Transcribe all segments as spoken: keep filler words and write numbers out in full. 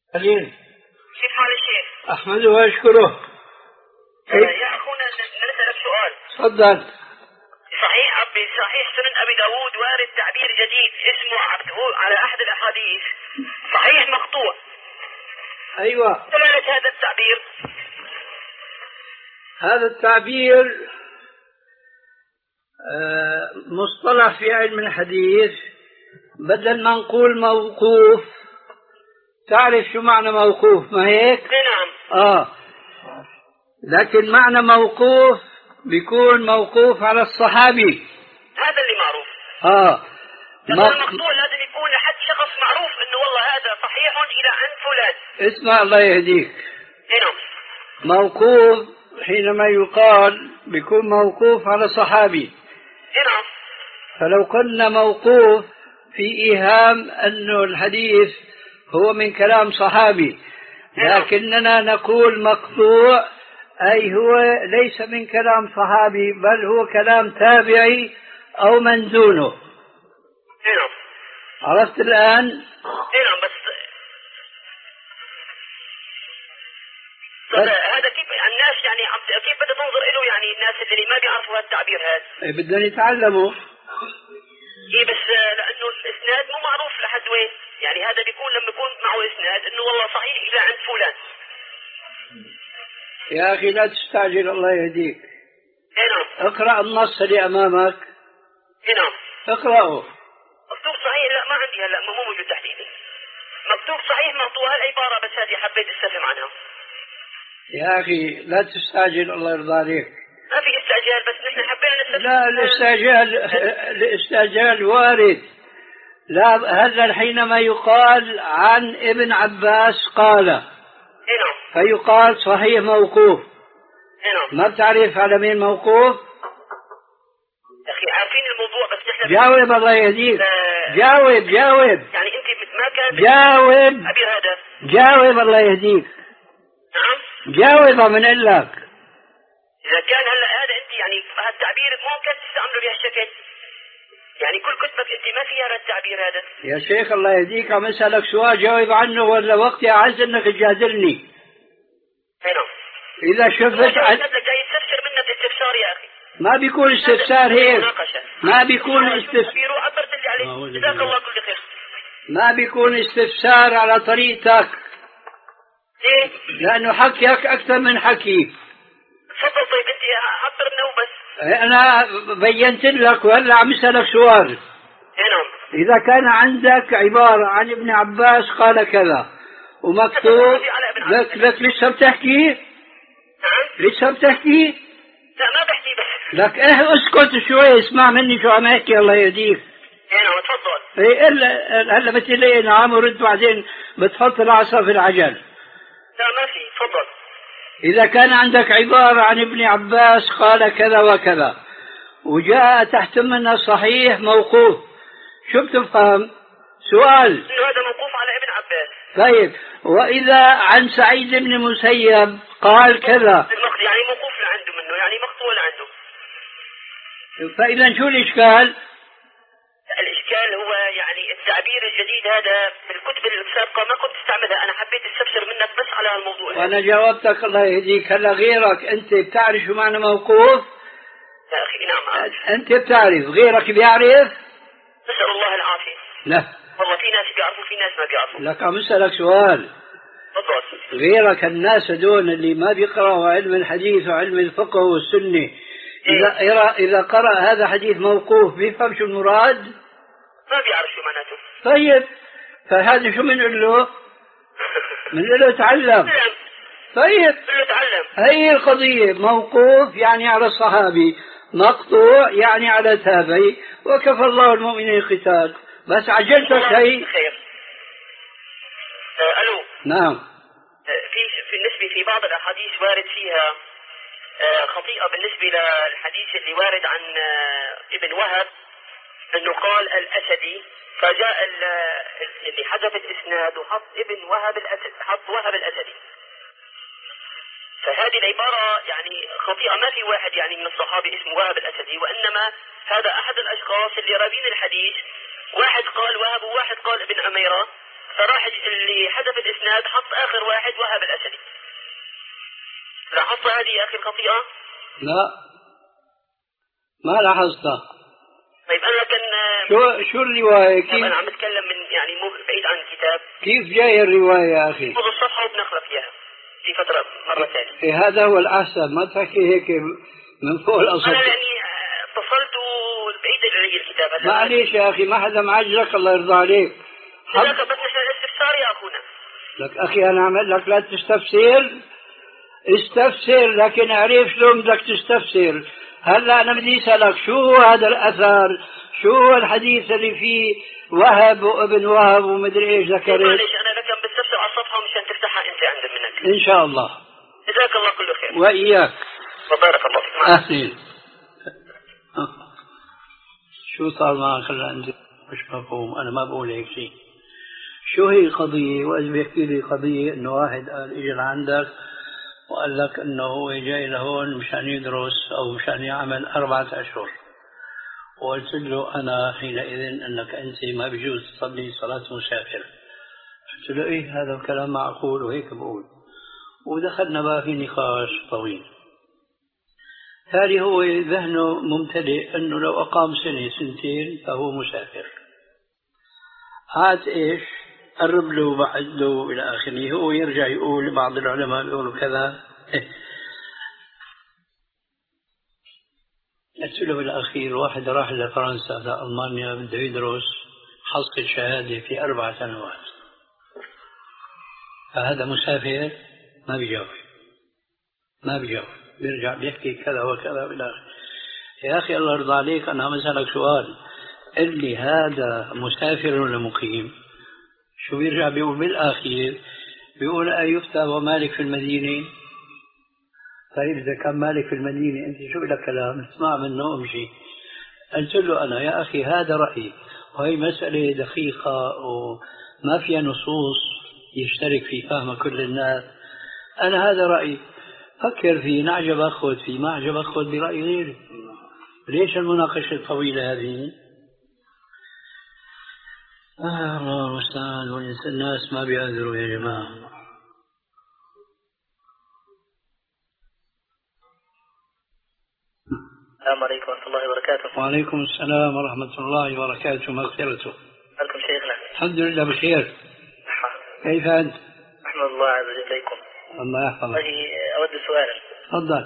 خليل. كيف حال الشيخ؟ أحمده وأشكره. يا أخونا نسألك سؤال. تفضل. صحيح أبي صحيح سنن أبي داود وارد تعبير جديد اسمه عبده على أحد الأحاديث صحيح مقطوع. أيوة. دلالة هذا التعبير؟ هذا التعبير مصطلح في علم الحديث، بدل ما نقول موقوف. تعرف شو معنى موقوف ما هيك؟ نعم. آه لكن معنى موقوف بيكون موقوف على الصحابي، هذا اللي معروف. آه ما المقطوع لازم يكون لحد شخص معروف انه والله هذا صحيح الى عن فلان. اسمع الله يهديك. نعم. موقوف حينما يقال بيكون موقوف على صحابي. نعم. فلو قلنا موقوف في إيهام أنه الحديث هو من كلام صحابي، لكننا نقول مقطوع أي هو ليس من كلام صحابي بل هو كلام تابعي أو من دونه. نعم. عرفت الآن؟ نعم. بس بس هذا كيف الناس يعني كيف بدها تنظر له، يعني الناس اللي ما بيعرفوا هالتعبير هذا؟ إيه بدهم يتعلموا. إيه بس لأنه الإسناد مو معروف لحد وين، يعني هذا بيكون لما يكون معه إسناد إنه والله صحيح إلى عند فلان. يا أخي لا تستعجل الله يهديك. نعم. اقرأ النص اللي أمامك. نعم. اقرأه. مكتوب صحيح؟ لا ما عندي هلا مو موجود تحت ايدي. مكتوب صحيح مقطوع هالعبارة بس هذه حبيت استفهم عنها. يا أخي لا تستعجل الله يرضى عليك. ما في استعجال بس نحن حبينا نستفهم. لا الاستعجال الاستعجال وارد. لا هذا حينما يقال عن ابن عباس قال. نعم. فيقال صحيح موقوف. نعم. ما بتعرف على مين موقوف؟ يا أخي عارفين الموضوع بس نحن جاوب الله يهديك. جاوب جاوب. يعني أنت ما كان جاوب. أبي هذا. جاوب الله يهديك. نعم. جاوب من قال لك. إذا كان هلا هذا أنت يعني هالتعبير ممكن تستعمله بهالشكل، يعني كل كتبك أنت ما فيها هذا التعبير هذا. يا شيخ الله يهديك عم أسألك سؤال جاوب عنه ولا وقتي أعز إنك تجادلني. نعم. إذا شفت عن... جاي يستفسر منك استفسار يا أخي. ما بيكون استفسار هيك. ما بيكون استفسار. عبرت اللي عليه. جزاك الله كل خير. ما بيكون استفسار على طريقتك. ليه؟ لأنه حكيك أكثر من حكي. تفضل. طيب أنت عبر منه بس. أنا بينت لك وهلا عم أسألك سؤال. نعم. إذا كان عندك عبارة عن ابن عباس قال كذا ومكتوب لك لك لسه بتحكي؟ نعم. لسه بتحكي؟ لا ما بحكي بس. لك إيه اسكت شوي اسمع مني شو عم أحكي الله يهديك. نعم تفضل. إيه إلا هلا بتقول نعم ورد بعدين بتحط العصا في العجل. لا ما في. تفضل. إذا كان عندك عبارة عن ابن عباس قال كذا وكذا وجاء تحت منها صحيح موقوف، شو بتفهم؟ سؤال. إنه هذا موقوف على ابن عباس. طيب وإذا عن سعيد بن مسيب قال كذا، يعني موقوف لعنده منه، يعني مقطوع لعنده. فإذا شو الإشكال؟ الإشكال هو يعني التعبير الجديد هذا في الكتب السابقة ما كنت استعملها، أنا حبيت استفسر منك بس على هالموضوع. وأنا جاوبتك الله يهديك. هلا غيرك أنت بتعرف شو معنى موقوف؟ يا أخي نعم عارف. أنت بتعرف غيرك بيعرف؟ نسأل الله العافية. لا والله في ناس بيعرفوا في ناس ما بيعرفوا. لك عم أسألك سؤال. تفضل. غيرك الناس هدول اللي ما بيقرأوا علم الحديث وعلم الفقه والسنة إذا إيه؟ إذا قرأ هذا حديث موقوف بيفهم شو المراد؟ ما بيعرف شو معناته. طيب فهذا شو بنقول له؟ بنقول له تعلم. طيب بنقول له تعلم. هي القضية. موقوف يعني على الصحابي، مقطوع يعني على تابعي، وكفى الله المؤمنين القتال. بس عجلتك هي. خير. آه ألو. نعم. آه في في بالنسبة في بعض الأحاديث وارد فيها آه خطيئة بالنسبة للحديث اللي وارد عن آه ابن وهب انه قال الاسدي، فجاء اللي حذف الاسناد وحط ابن وهب الاسد، حط وهب الاسدي. فهذه العبارة يعني خطيئة، ما في واحد يعني من الصحابة اسمه وهب الاسدي، وانما هذا احد الاشخاص اللي راوين الحديث، واحد قال وهب وواحد قال ابن عميرة، فراح اللي حذف الإسناد حط آخر واحد وهب الأسدي. لاحظت هذه يا أخي الخطيئة؟ لا ما لاحظتها. طيب أنا كان شو شو الرواية؟ كيف أنا عم أتكلم من يعني مو بعيد عن الكتاب. كيف جاي الرواية يا أخي؟ خذ الصفحة وبنقرأ فيها في فترة مرة ثانية. إيه هذا هو الأحسن، ما تحكي هيك من فوق الأسطح. أنا يعني اتصلت بعيد علي الكتاب. معليش يا أخي ما حدا معجلك الله يرضى عليك. هذاك بس نحن الاستفسار يا أخونا. لك أخي أنا أعمل لك لا تستفسر، استفسر لكن اعرف شلون بدك تستفسر. هلا أنا بدي أسألك شو هو هذا الأثر؟ شو هو الحديث اللي فيه وهب وابن وهب ومدري إيش ذكرت؟ معليش أنا لك بستفسر على الصفحة مشان تفتحها أنت عند منك. إن شاء الله. جزاك الله كل خير. وإياك. وبارك الله فيك. أهلين. شو صار معك هلا أنت؟ مش مفهوم، أنا ما بقول هيك شيء. شو هي القضية؟ وإذا بيحكي لي قضية إنه واحد قال إجى لعندك وقال لك إنه هو جاي لهون مشان يدرس أو مشان يعمل أربعة أشهر، وقلت له أنا حينئذ أنك أنت ما بيجوز تصلي صلاة مسافر. قلت له إيه هذا الكلام معقول وهيك بقول، ودخلنا بقى في نقاش طويل. تالي هو ذهنه ممتلئ أنه لو أقام سنة سنتين فهو مسافر. عاد إيش قرب له وبعد له إلى آخره، هو يرجع يقول بعض العلماء يقولوا كذا. قلت له بالأخير واحد راح لفرنسا لألمانيا بده يدرس حصل شهادة في أربع سنوات، فهذا مسافر؟ ما بيجاوب ما بيجاوب بيرجع بيحكي كذا وكذا بالآخر. يا أخي الله يرضى عليك أنا مسألك سؤال، قل لي هذا مسافر ولا مقيم؟ شو بيرجع بيقول بالآخير؟ بيقول أيفتى ومالك في المدينة. طيب إذا كان مالك في المدينة أنت شو لك كلام اسمع منه امشي. قلت له أنا يا أخي هذا رأيي، وهي مسألة دقيقة وما فيها نصوص يشترك في فهم كل الناس. أنا هذا رأيي، فكر فيه، نعجب أخذ فيه، ما عجب أخذ برأي غيري. ليش المناقشة الطويلة هذه؟ آه الله المستعان، والناس ما بيقدروا يا جماعة. السلام عليكم ورحمة الله وبركاته. وعليكم السلام ورحمة الله وبركاته ومغفرته. عليكم شيخنا. الحمد لله بخير. كيف أنت؟ أحمد الله عز وجل إليكم. الله يحفظك. أود سؤالا. تفضل.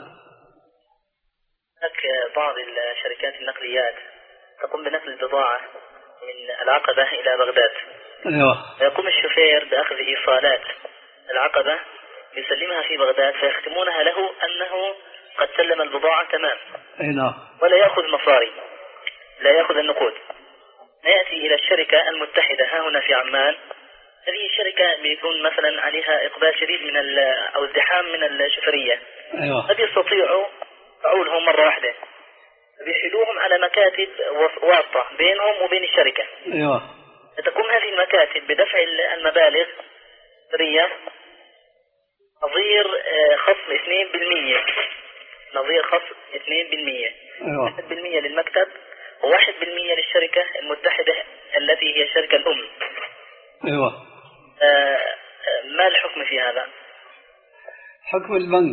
هناك بعض الشركات النقليات تقوم بنقل البضاعة من العقبة إلى بغداد. أيوة. ويقوم الشوفير بأخذ إيصالات العقبة يسلمها في بغداد فيختمونها له أنه قد سلم البضاعة تمام. أيوة. ولا يأخذ مصاري، لا يأخذ النقود. يأتي إلى الشركة المتحدة ها هنا في عمان. هذه الشركة بيكون مثلا عليها إقبال شديد من أو ازدحام من الشفرية. أيوة. قد يستطيعوا فعولهم مرة واحدة، بيحيلوهم على مكاتب واسطة بينهم وبين الشركة. أيوة. تقوم هذه المكاتب بدفع المبالغ الشفرية نظير خصم اثنين بالمئة، نظير خصم اثنين بالمئة. أيوة. واحد بالمئة للمكتب وواحد بالمئة للشركة المتحدة التي هي الشركة الأم. أيوة. آه ما الحكم في هذا؟ حكم البنك.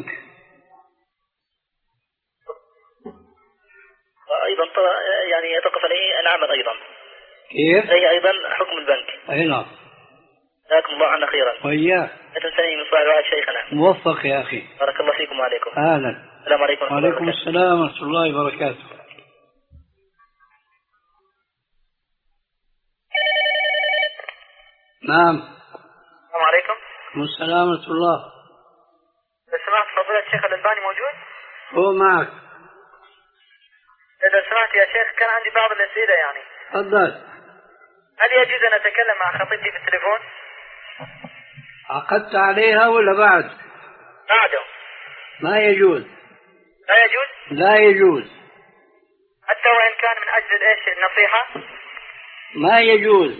وأيضا يعني يتوقف عليه العمل أيضا. كيف؟ هي أيضا حكم البنك. أي نعم. جزاكم الله عنا خيرا. وإياك. لا تنساني من صالح وعد شيخنا. موفق يا أخي. بارك الله فيكم وعليكم. أهلا. السلام عليكم ورحمة الله وعليكم السلام ورحمة الله وبركاته. نعم. السلام عليكم. السلام ورحمة الله. إذا سمحت فضيلة الشيخ الألباني موجود؟ هو معك. إذا سمحت يا شيخ كان عندي بعض الأسئلة يعني. تفضل. هل يجوز أن أتكلم مع خطيبتي في التليفون؟ عقدت عليها ولا بعد؟ بعده. ما يجوز. لا يجوز؟ لا يجوز. حتى وإن كان من أجل إيش النصيحة؟ ما يجوز.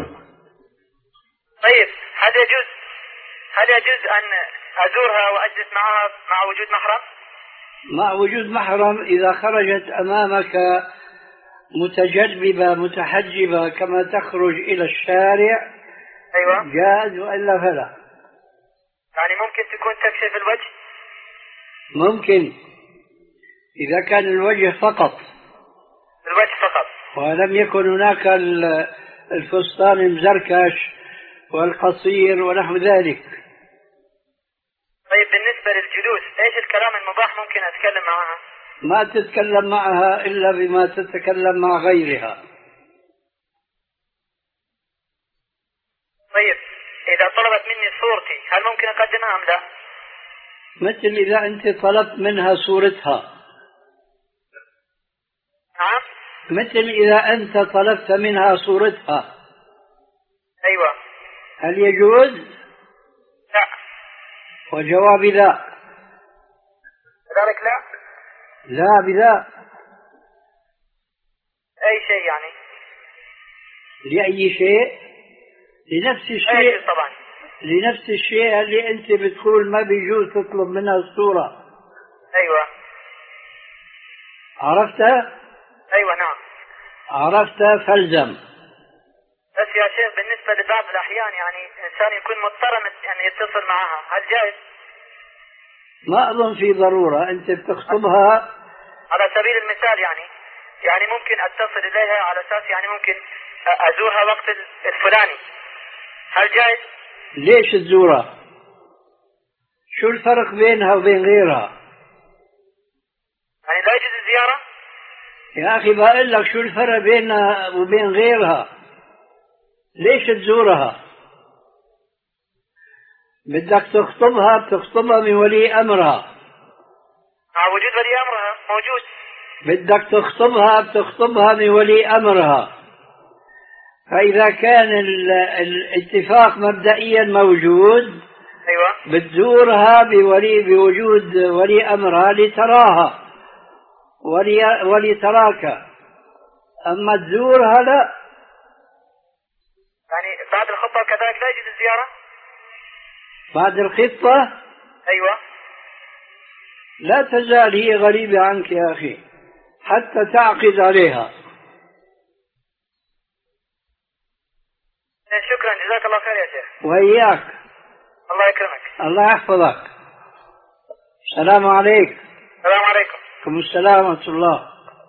طيب هل يجوز هل يجوز أن أزورها وأجلس معها مع وجود محرم؟ مع وجود محرم إذا خرجت أمامك متجذبة متحجبة كما تخرج إلى الشارع أيوة جاز، وإلا فلا. يعني ممكن تكون تكشف الوجه؟ ممكن إذا كان الوجه فقط، الوجه فقط، ولم يكن هناك الفستان المزركش والقصير ونحو ذلك. طيب بالنسبة للجلوس ايش الكلام المباح ممكن اتكلم معها؟ ما تتكلم معها إلا بما تتكلم مع غيرها. طيب إذا طلبت مني صورتي هل ممكن أقدمها أم لا؟ مثل إذا أنت طلبت منها صورتها. نعم. مثل إذا أنت طلبت منها صورتها. أيوة. هل يجوز؟ لا. وجواب لا. ذلك لا؟ لا بذا. أي شيء يعني؟ لأي شيء؟ لنفس الشيء. أي شيء طبعا. لنفس الشيء اللي أنت بتقول ما بيجوز تطلب منها الصورة. أيوة. عرفتها؟ أيوة نعم. عرفتها فالزم. بس يا شيخ بالنسبة لبعض الأحيان يعني إنسان يكون مضطر يعني يتصل معها، هل جائز؟ ما أظن في ضرورة، أنت بتخطبها على سبيل المثال يعني يعني ممكن أتصل إليها على أساس يعني ممكن أزورها وقت الفلاني، هل جائز؟ ليش تزورها؟ شو الفرق بينها وبين غيرها؟ يعني لا يجوز الزيارة؟ يا أخي بقول لك شو الفرق بينها وبين غيرها؟ ليش تزورها؟ بدك تخطبها، بتخطبها من ولي أمرها. مع وجود ولي أمرها موجود. بدك تخطبها، بتخطبها من ولي أمرها. فإذا كان الاتفاق مبدئيا موجود، أيوة، بتزورها بولي بوجود ولي أمرها لتراها ولي ولتراك. أما تزورها لا. يعني بعد الخطبة كذلك لا يجوز الزيارة؟ بعد الخطة؟ أيوة. لا تزال هي غريبة عنك يا أخي حتى تعقد عليها. شكرا، جزاك الله خير يا شيخ. وإياك. الله يكرمك. الله يحفظك. السلام عليكم. السلام عليكم. وعليكم السلام ورحمة الله.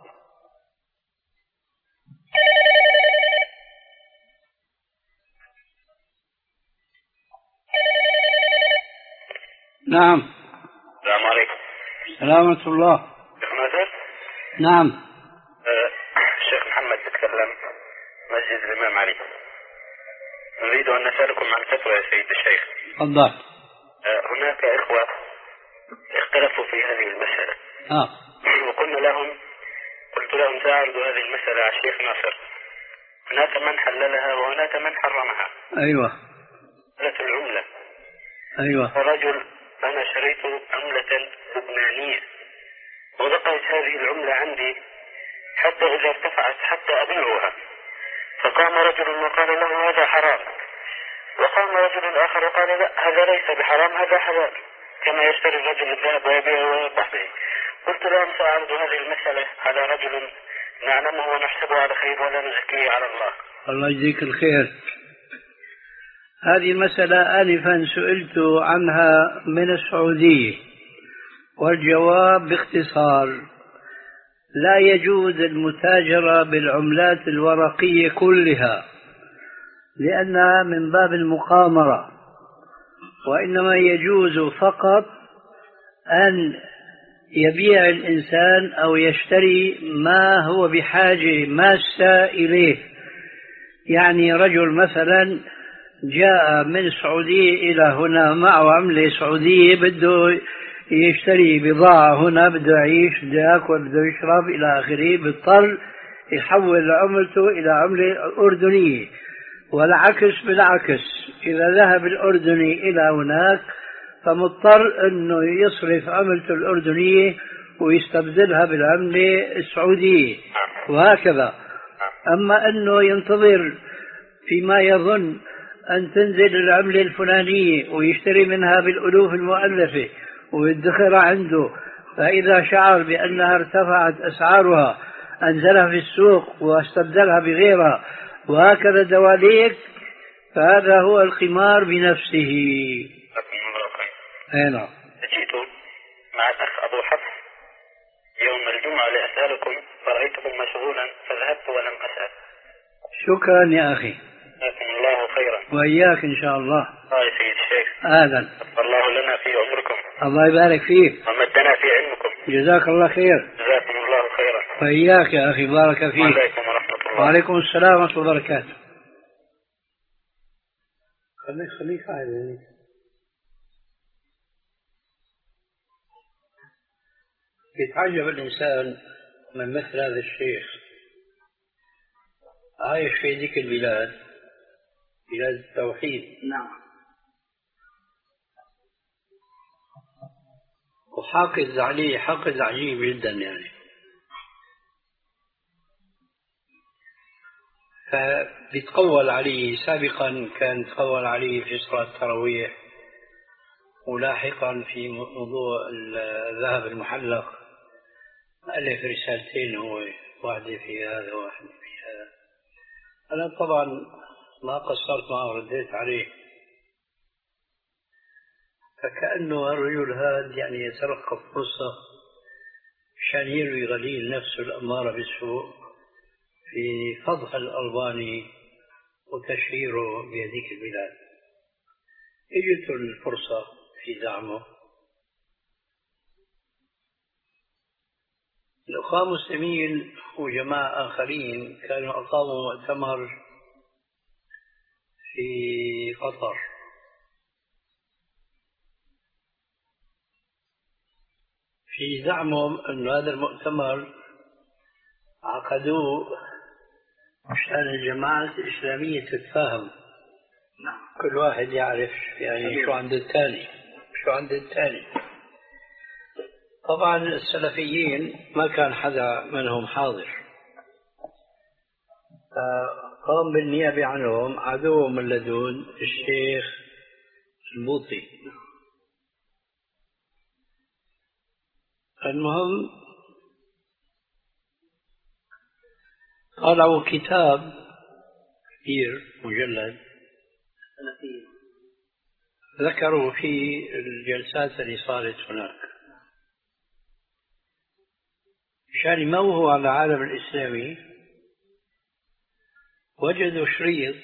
نعم. السلام عليكم. السلام ورحمة الله. شيخ ناصر. نعم. أه الشيخ محمد تكلم، مسجد الإمام علي. نريد أن نسألكم عن فتوى يا سيد الشيخ. تفضل. أه هناك إخوة اختلفوا في هذه المسألة. آه. وقلنا لهم قلت لهم سأعرض هذه المسألة على الشيخ ناصر. هناك من حللها وهناك من حرمها. أيوة. مسألة العملة. أيوة. رجل أنا شريت عملة لبنانية وبقيت هذه العملة عندي حتى إذا ارتفعت حتى أبيعها، فقام رجل وقال له هذا حرام، وقام رجل آخر وقال لا هذا ليس بحرام هذا حلال، كما يشتري الرجل الذهب ويبيعه ويربح به. قلت لهم سأعرض هذه المسألة على رجل نعلمه ونحسبه على خير ولا نزكيه على الله. الله يجزيك الخير. هذه المسألة آنفا سئلت عنها من السعودية، والجواب باختصار لا يجوز المتاجرة بالعملات الورقية كلها لأنها من باب المقامرة، وإنما يجوز فقط أن يبيع الإنسان أو يشتري ما هو بحاجة ماسة إليه. يعني رجل مثلا جاء من السعودية إلى هنا معه عملة سعودية، بده يشتري بضاعة هنا، بده يعيش، بده يأكل، بده يشرب إلى آخره، بيضطر يحول عملته إلى عملة أردنية. والعكس بالعكس، إذا ذهب الأردني إلى هناك فمضطر أنه يصرف عملته الأردنية ويستبدلها بالعملة السعودية، وهكذا. أما أنه ينتظر فيما يظن أن تنزل العملة الفلانية ويشتري منها بالألوف المؤلفة ويدخرها عنده، فإذا شعر بأنها ارتفعت أسعارها أنزلها في السوق واستبدلها بغيرها، وهكذا دواليك، فهذا هو القمار بنفسه. أي نعم. جئت مع الأخ أبو حفص يوم الجمعة لأسألكم فرأيتكم مشغولا فذهبت ولم أسأل. شكرا يا أخي. جزاكم الله خيرا. وإياك إن شاء الله. الله يا سيد الشيخ. أهلا. الله لنا في عمركم. الله يبارك فيك. ومدنا في علمكم. جزاك الله خير. جزاكم الله خيرا. وإياك يا أخي بارك فيك. وعليكم ورحمة الله. وعليكم السلام ورحمة الله وبركاته. خليك خليك قاعد يعني. يتعجب الإنسان من مثل هذا الشيخ عايش في ذيك البلاد، بلاد التوحيد. نعم. وحاقد عليه حقد عجيب جدا يعني. فبيتقول عليه، سابقا كان يتقول عليه في صلاة التراويح، ولاحقا في موضوع الذهب المحلق ألف رسالتين، هو واحدة في هذا وواحدة في هذا. أنا طبعا ما قصرت معه ورديت عليه، فكأنه الرجل هذا يعني يترقب فرصة عشان يروي غليل نفسه الأمارة بالسوء في فضح الألباني وتشهيره بهذيك البلاد. اجته الفرصة في زعمه. الأخوة المسلمين وجماعة آخرين كانوا أقاموا مؤتمر في قطر، في زعمهم أن هذا المؤتمر عقدوه عشان الجماعات الإسلامية تتفاهم. نعم. كل واحد يعرف يعني شو عند الثاني شو عند الثاني. طبعا السلفيين ما كان حدا منهم حاضر، فقام بالنيابة عنهم عدوهم اللدود الشيخ البوطي. المهم طلعوا كتاب كبير مجلد ذكروا فيه الجلسات اللي صارت هناك مشان يموهوا على العالم الإسلامي. وجدوا شريط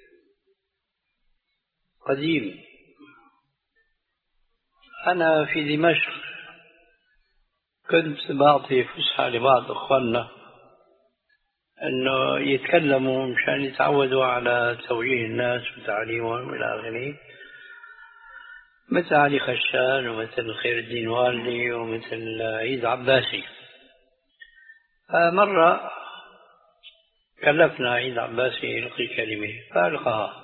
قديم. أنا في دمشق كنت بعطي فسحة لبعض أخواننا أنه يتكلموا مشان يتعودوا على توجيه الناس وتعليمهم إلى آخره، مثل علي خشان ومثل خير الدين والدي ومثل عيد عباسي. مرة كلفنا عيد عباسي يلقي كلمة فألقاها.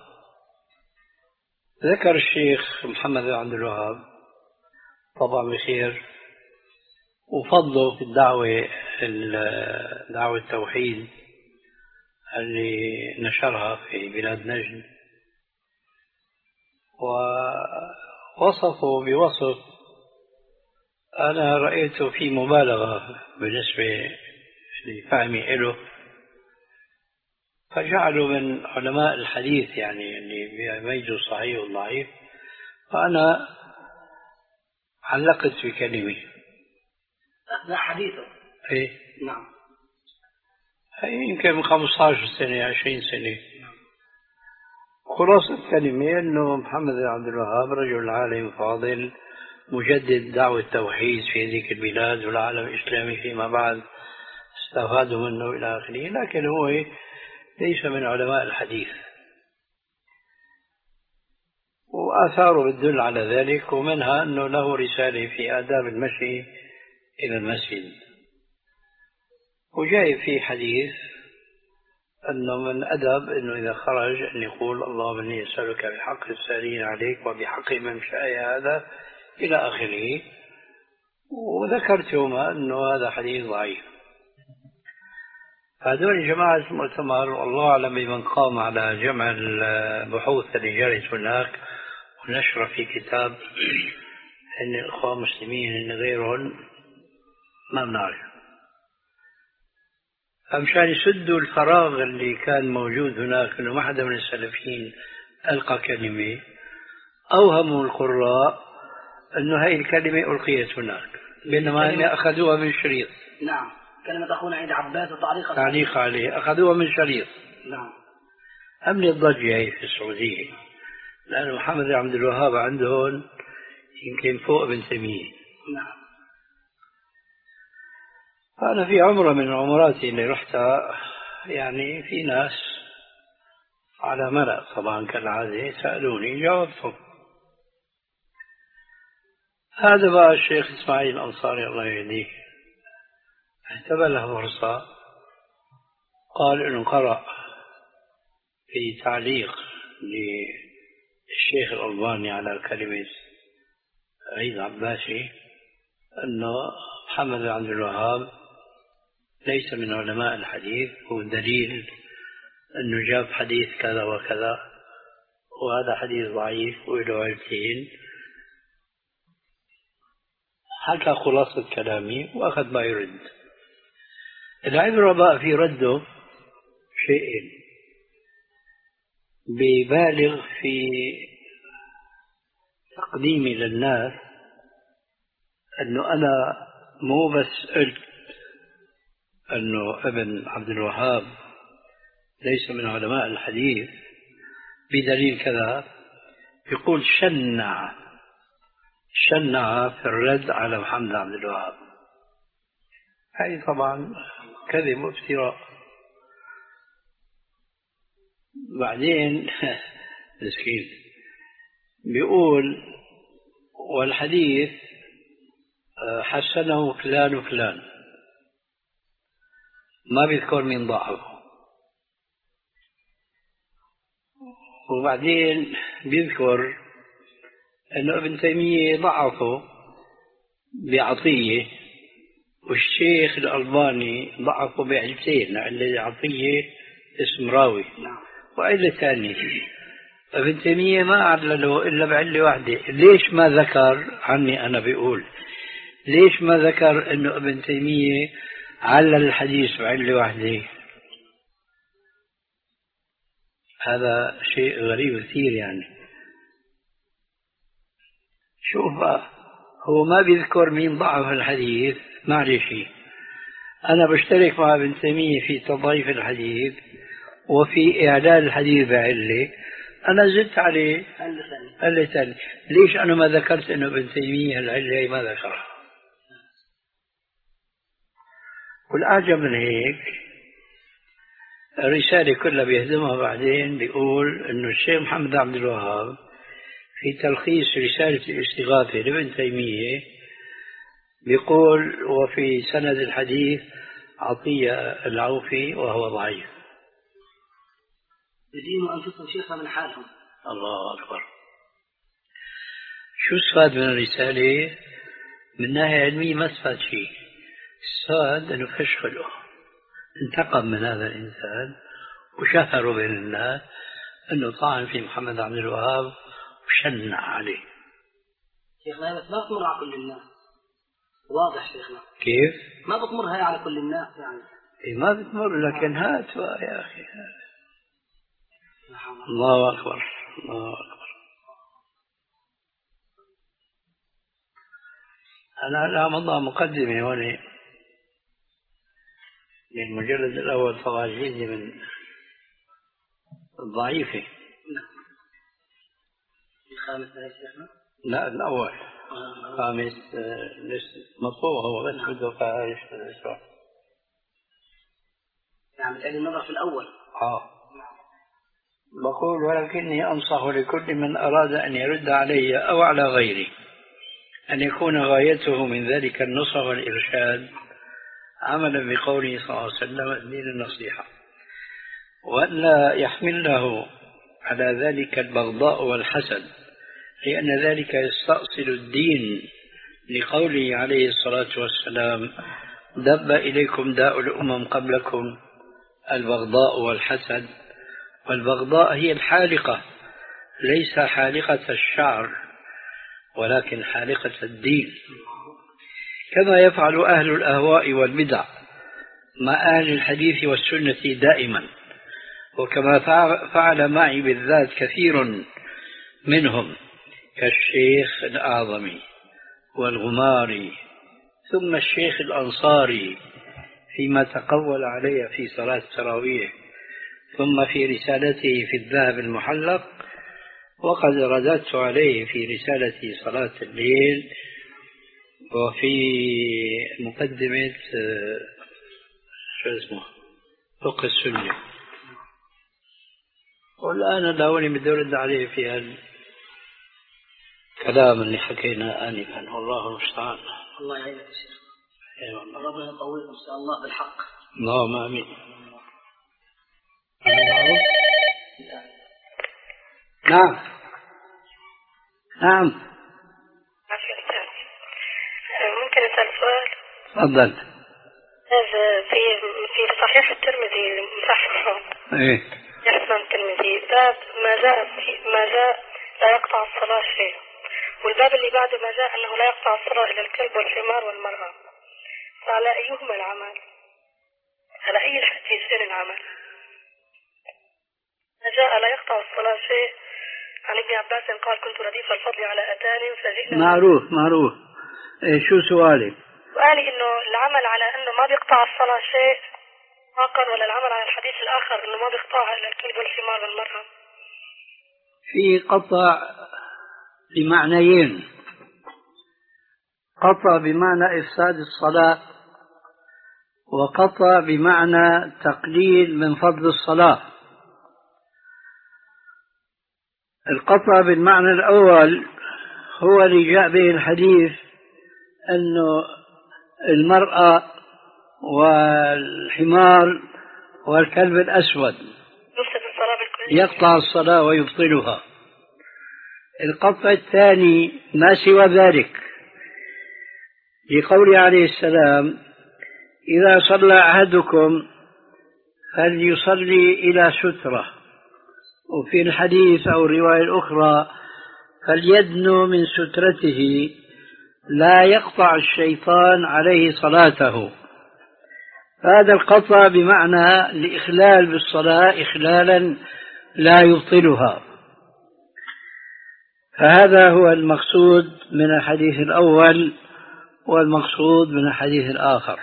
ذكر الشيخ محمد بن عبد الوهاب طبعا بخير وفضله في الدعوة دعوة التوحيد اللي نشرها في بلاد نجد، ووصفه بوصف أنا رأيته في مبالغة بالنسبة لفهمي له، فجعله من علماء الحديث يعني اللي بيميزوا الصحيح والضعيف. فأنا علقت بكلمة لا حديثه. إيه؟ نعم. يمكن من خمسة عشر سنة عشرين سنة. خلاصة الكلمة أنه محمد بن عبد الوهاب رجل عالم فاضل مجدد دعوة التوحيد في ذيك البلاد والعالم الإسلامي فيما بعد استفادوا منه إلى آخره، لكن هو ليس من علماء الحديث. وآثاره بتدل على ذلك، ومنها أنه له رسالة في آداب المشي إلى المسجد، وجاي في حديث أنه من أدب أنه إذا خرج أن يقول اللهم إني أسألك بحق السائلين عليك وبحق من شاء هذا إلى آخره. وذكرت يوما أنه هذا حديث ضعيف. هذول جماعة المؤتمر والله أعلم بمن قام على جمع البحوث اللي جرت هناك ونشر في كتاب أن الإخوة المسلمين أن غيرهم ما بنعرف. فمشان يسدوا الفراغ اللي كان موجود هناك أنه ما حدا من السلفيين ألقى كلمة أوهموا القراء أنه هذه الكلمة ألقيت هناك، بينما هم أخذوها من شريط. نعم، كلمة أخونا عيد عباس وتعليق تعليق عليه أخذوها من شريط. نعم. أمن الضجة هي في السعودية، لأن محمد بن عبد الوهاب عندهم يمكن فوق ابن تيمية. نعم. أنا في عمرة من عمراتي اللي رحتها يعني في ناس على ملأ طبعا كالعادة سألوني جاوبتهم. هذا بقى الشيخ إسماعيل الأنصاري الله يهديه اعتبر له فرصة، قال إنه قرأ في تعليق للشيخ الألباني على كلمة عيد عباسي أنه محمد بن عبد الوهاب ليس من علماء الحديث، هو دليل أنه جاب حديث كذا وكذا، وهذا حديث ضعيف وله علتين. حكى خلاصة كلامي وأخذ ما يرد. العبرة بقى في رده شيئين، ببالغ في تقديمي للناس أنه أنا مو بس قلت أنه ابن عبد الوهاب ليس من علماء الحديث بدليل كذا، يقول شنع شنع في الرد على محمد عبد الوهاب. هذه طبعا كذب وافتراء. بعدين مسكين بيقول والحديث حسنه فلان وفلان، ما بيذكر من ضعفه. وبعدين بيذكر أنه ابن تيمية ضعفه بعطية، والشيخ الألباني ضعفه بعلتين، علة عطية اسم راوي وعلة ثانية. ابن تيمية ما علله إلا بعلة واحدة. ليش ما ذكر عني؟ أنا بيقول ليش ما ذكر أنه ابن تيمية علل الحديث بعلة واحدة؟ هذا شيء غريب كثير. يعني شوف بقى، هو ما بيذكر مين ضعف الحديث، معلش أنا بشترك مع ابن تيمية في تضعيف الحديث وفي إعلال الحديث بعلة، أنا زدت عليه علة ثانية. ليش أنا ما ذكرت أنه ابن تيمية العلة ما ذكرها؟ والأعجب من هيك الرسالة كلها بيهدمها بعدين، بيقول أنه الشيخ محمد عبد الوهاب في تلخيص رسالة الاستغاثة لابن تيمية بيقول وفي سند الحديث عطية العوفي وهو ضعيف. يدينوا أنفسهم شيخا من حالهم. الله أكبر. شو استفاد من الرسالة؟ من ناحية علمية ما استفاد شيء، استفاد أنه فشخله، انتقم من هذا الإنسان وشهروا بين الناس أنه طعن في محمد عبد الوهاب وشنع عليه. شيخنا بس ما بتمر على كل الناس، واضح شيخنا. كيف؟ ما بتمر هاي على كل الناس يعني. إيه ما بتمر، لكن هات يا أخي. الله أكبر الله أكبر. أنا لا مضى مقدمة هون للمجلد الأول طبعا جزء من الضعيفة. الخامس يا شيخنا؟ لا الأول. خامس مطبوع هو بس بده فايش يعني بتعيد النظر في الأول. آه بقول ولكني أنصح لكل من أراد أن يرد علي أو على غيري أن يكون غايته من ذلك النصح والإرشاد عملا بقوله صلى الله عليه وسلم الدين النصيحة، وأن لا يحمله على ذلك البغضاء والحسد، لأن ذلك يستأصل الدين، لقوله عليه الصلاة والسلام دب إليكم داء الأمم قبلكم البغضاء والحسد. والبغضاء هي الحالقة، ليس حالقة الشعر ولكن حالقة الدين، كما يفعل أهل الأهواء والبدع مع أهل الحديث والسنة دائما. وكما فعل معي بالذات كثير منهم كالشيخ الأعظمي والغماري ثم الشيخ الأنصاري فيما تقول علي في صلاة التراويح، ثم في رسالته في الذهب المحلق، وقد رددت عليه في رسالة صلاة الليل وفي مقدمة شو اسمه فقه السنة. والآن دعوني بدي أرد عليه في الكلام اللي حكينا آنفا، والله المستعان. الله يعينك يا شيخ. اي والله. ربنا يطولكم ان شاء الله بالحق. اللهم امين. نعم نعم. ممكن اسال سؤال؟ تفضل. في في صحيح الترمذي المصحح ايه يحسن الترمذي باب ما جاء ما جاء لا يقطع الصلاة شيء، والباب اللي بعده ما جاء انه لا يقطع الصلاة الا الكلب والحمار والمرأة، فعلى ايهما العمل؟ على اي الحديثين العمل؟ ما جاء لا يقطع الصلاة شيء عن ابن عباس قال كنت رديف الفضل على اتان فجئنا. معروف معروف. إيه شو سؤالك؟ سؤالي انه العمل على انه ما بيقطع الصلاة شيء فقط، ولا العمل على الحديث الاخر انه ما بيقطعها الا الكلب والحمار والمرأة؟ في قطع بمعنيين: قطع بمعنى إفساد الصلاة، وقطع بمعنى تقليل من فضل الصلاة. القطع بالمعنى الأول هو اللي جاء به الحديث أنه المرأة والحمار والكلب الأسود يقطع الصلاة ويبطلها. القطع الثاني ما سوى ذلك، لقوله عليه السلام: إذا صلى أحدكم فليصلي إلى سترة، وفي الحديث أو الرواية الأخرى فليدنو من سترته لا يقطع الشيطان عليه صلاته. هذا القطع بمعنى الإخلال بالصلاة إخلالا لا يبطلها. فهذا هو المقصود من الحديث الأول والمقصود من الحديث الآخر.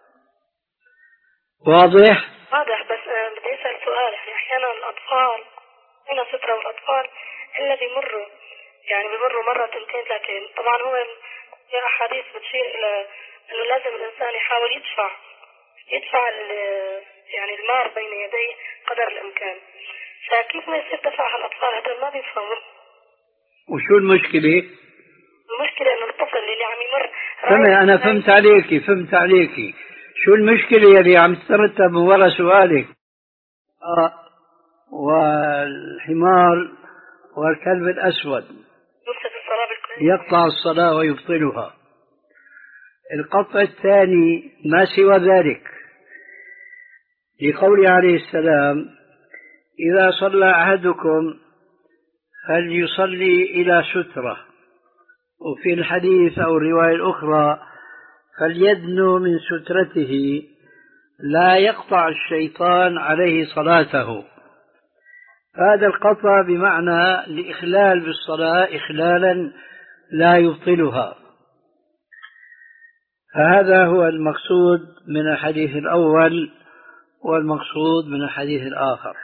واضح؟ واضح. بس بدي أسأل سؤال، يعني أحيانا الأطفال هنا سترة، والأطفال إلا بيمروا يعني بيمروا مرة تنتين ثلاثين. طبعا هو في أحاديث بتشير إلى أنه لازم الإنسان يحاول يدفع يدفع يعني المار بين يديه قدر الإمكان، فكيف ما يصير دفعها الأطفال؟ هذول ما بيفهموا. وشو المشكلة؟ المشكلة إنه الطفل اللي عم يمر فهمي أنا فهمت عليكي فهمت عليكي شو المشكلة اللي عم تترتب من وراء سؤالك؟ آه والحمار والكلب الأسود يقطع الصلاة ويبطلها. القطع الثاني ما سوى ذلك، لقوله عليه السلام: إذا صلى أحدكم فليصلي إلى سترة، وفي الحديث أو الرواية الأخرى فليدنو من سترته لا يقطع الشيطان عليه صلاته. هذا القطع بمعنى الإخلال بالصلاة إخلالا لا يبطلها. فهذا هو المقصود من الحديث الأول والمقصود من الحديث الآخر.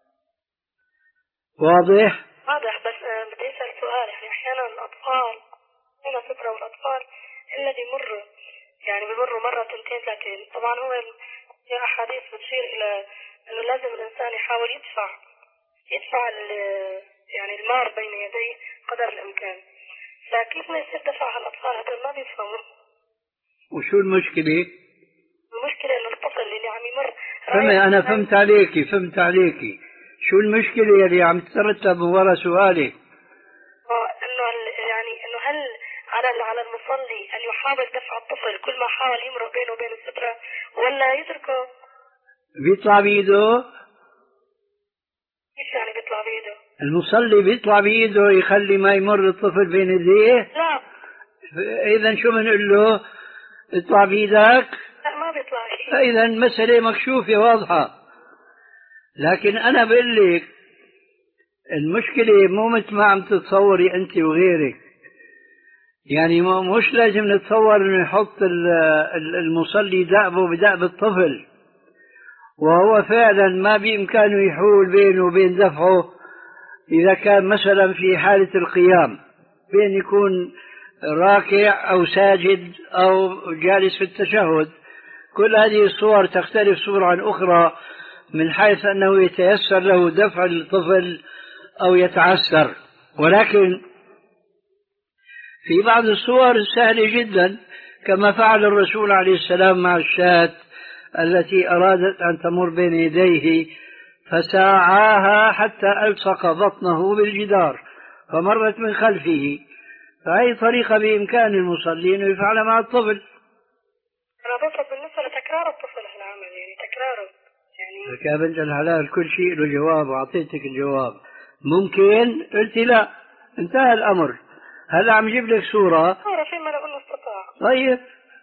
واضح؟ واضح. بس بدي أسأل سؤال، يعني أحيانا الأطفال هنا سترة، والأطفال إلا بيمروا يعني بيمروا مرة تنتين ثلاثين. طبعا هو في أحاديث بتشير إلى أنه لازم الإنسان يحاول يدفع يدفع يعني المار بين يديه قدر الإمكان، فكيف ما يصير دفعها الأطفال؟ هذول ما بيفهموا. وشو المشكلة؟ المشكلة إنه الطفل اللي عم يمر فهمي أنا فهمت عليكي فهمت عليكي شو المشكلة اللي عم تترتب من وراء سؤالك؟ إنه يعني إنه هل على على المصلي أن يحاول دفع الطفل كل ما حاول يمرق بينه وبين السترة، ولا يتركه؟ بيطلع بإيده؟ كيف يعني بيطلع بإيده؟ المصلي بيطلع بإيده يخلي ما يمر الطفل بين يديه؟ لا. إذا شو بنقول له؟ اطلع بإيدك؟ لا ما بيطلع شيء. فإذا المسألة مكشوفة واضحة. لكن أنا بقول لك المشكلة مو مثل ما عم تتصوري أنت وغيرك. يعني مش لازم نتصور إنه يحط المصلي دأبه بدأب الطفل، وهو فعلا ما بإمكانه يحول بينه وبين دفعه إذا كان مثلا في حالة القيام، بين يكون راكع أو ساجد أو جالس في التشهد. كل هذه الصور تختلف صورة عن أخرى من حيث أنه يتيسر له دفع الطفل أو يتعسر. ولكن في بعض الصور سهلة جدا، كما فعل الرسول عليه السلام مع الشاة التي أرادت أن تمر بين يديه فساعاها حتى ألصق بطنه بالجدار فمرت من خلفه. فهي طريقة بإمكان المصلين يفعل مع الطفل. أنا بطلب بالنسبة لتكرار الطفل العمل، يعني تكراره يعني يا بنت الحلال كل شيء له جواب وأعطيتك الجواب. ممكن قلت لا، انتهى الأمر. هلا عم جيب لك صورة صورة فيما لو أنه استطاع. طيب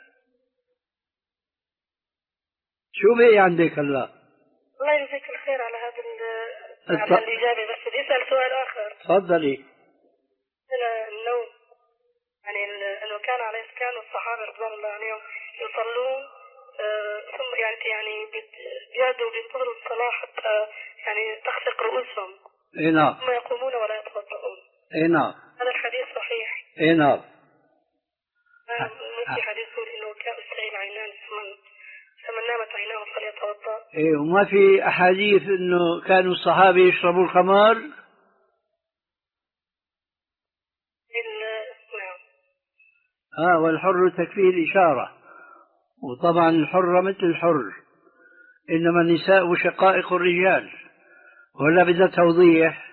شو بقي عندك هلا؟ الله يجزيك الخير على هذا الط... على الإجابة. بس بدي أسأل سؤال آخر. تفضلي. النوم، يعني أنه كان عليه كانوا الصحابة رضوان الله عليهم يصلون آه ثم يعني يعني بيادوا بينتظروا الصلاة حتى يعني تخفق رؤوسهم. اي نعم. ثم يقومون ولا يتوضؤون. اي نعم. هذا الحديث صحيح. اي نعم. ممكن حديث يقول إنه كان السيل عينان فمن فمن نامت عيناه فليتوضأ. ايه، وما في أحاديث إنه كانوا الصحابة يشربوا الخمر؟ نعم. اه، والحر تكفيه الإشارة، وطبعا الحر مثل الحر، إنما النساء شقائق الرجال. ولا بدها توضيح؟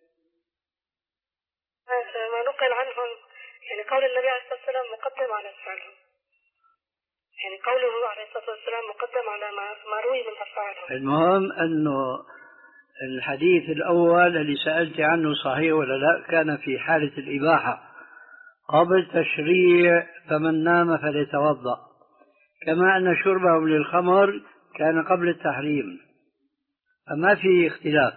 ما نقل عنهم يعني قول النبي عليه الصلاة والسلام مقدم على فعلهم، يعني قوله عليه الصلاة والسلام مقدم على ما روي من أفعالهم. المهم أنه الحديث الأول اللي سألت عنه صحيح ولا لا، كان في حالة الإباحة قبل تشريع فمن نام فليتوضأ، كما أن شربهم للخمر كان قبل التحريم، فما في اختلاف.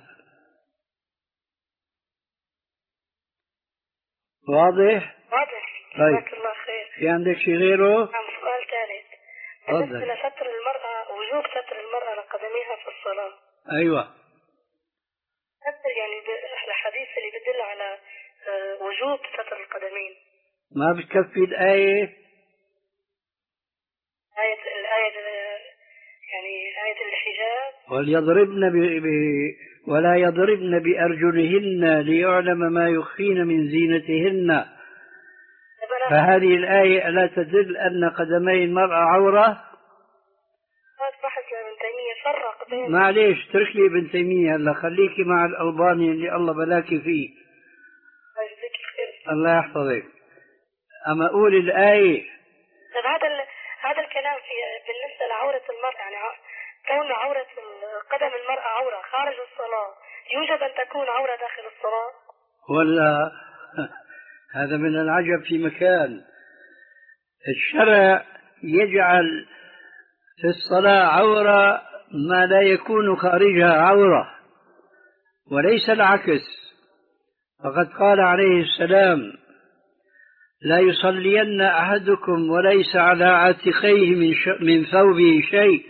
واضح؟ واضح. طيب. جزاك الله خير. في عندك شيء غيره؟ نعم. سؤال ثالث بالنسبة لستر المرأة، وجوب ستر المرأة لقدميها في الصلاة. أيوة. ستر يعني الحديث اللي بدل على وجوب ستر القدمين. ما بتكفي الآية؟ آية الآية يعني آية الحجاب. وليضربن ب... ب... ولا يضربن بأرجلهن ليعلم ما يخفين من زينتهن. فهذه الآية ألا تدل أن قدمي المرأة عورة؟ هذا بحث لابن تيمية فرق بين. معليش اترك لي ابن تيمية هلا، خليكي مع الألباني اللي الله بلاكي فيه. الله يحفظك. أما أقول الآية. طيب هذا ال... هذا الكلام في بالنسبة لعورة المرأة، يعني كون عورة قدم المرأة عورة خارج الصلاة، يوجب أن تكون عورة داخل الصلاة؟ ولا هذا من العجب في مكان. الشرع يجعل في الصلاة عورة ما لا يكون خارجها عورة، وليس العكس. فقد قال عليه السلام: لا يصلين أحدكم وليس على عاتقيه من, من ثوبه شيء.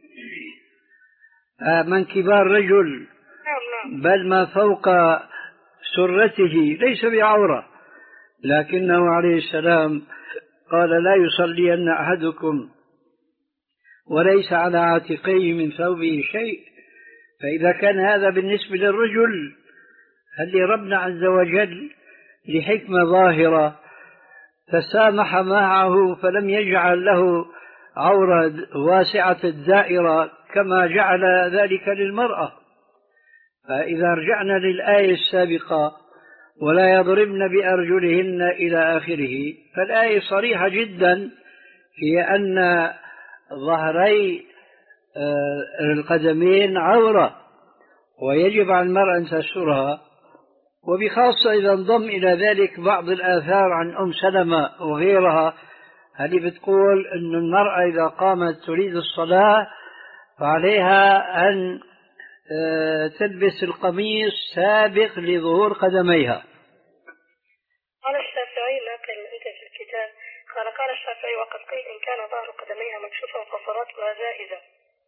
من كبار رجل بل ما فوق سرته ليس بعورة، لكنه عليه السلام قال: لا يصلين أحدكم وليس على عاتقيه من ثوبه شيء. فإذا كان هذا بالنسبة للرجل، هل ربنا عز وجل لحكمة ظاهرة تسامح معه فلم يجعل له عورة واسعة الدائرة كما جعل ذلك للمرأة. فإذا رجعنا للآية السابقة: ولا يضربن بأرجلهن إلى آخره، فالآية صريحة جدا في أن ظهري القدمين عورة ويجب على المرأة أن تسترها. وبخاصة إذا انضم إلى ذلك بعض الآثار عن أم سلمة وغيرها، هذه بتقول أن المرأة إذا قامت تريد الصلاة فعليها أن تلبس القميص سابق لظهور قدميها. قال الشافعي ناقل أنت في الكتاب قال قال الشافعي وقد قيل إن كان ظهر قدميها مكشوفا فصلاتها زائدة.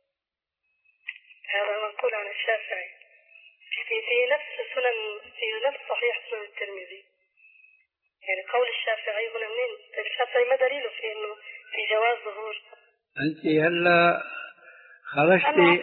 هذا منقول عن الشافعي في في نفس سنن في نفس صحيح سنن الترمذي. يعني قول الشافعي هنا منين؟ الشافعي ما دليله في إنه في جواز ظهور؟ أنت هلا خرجتي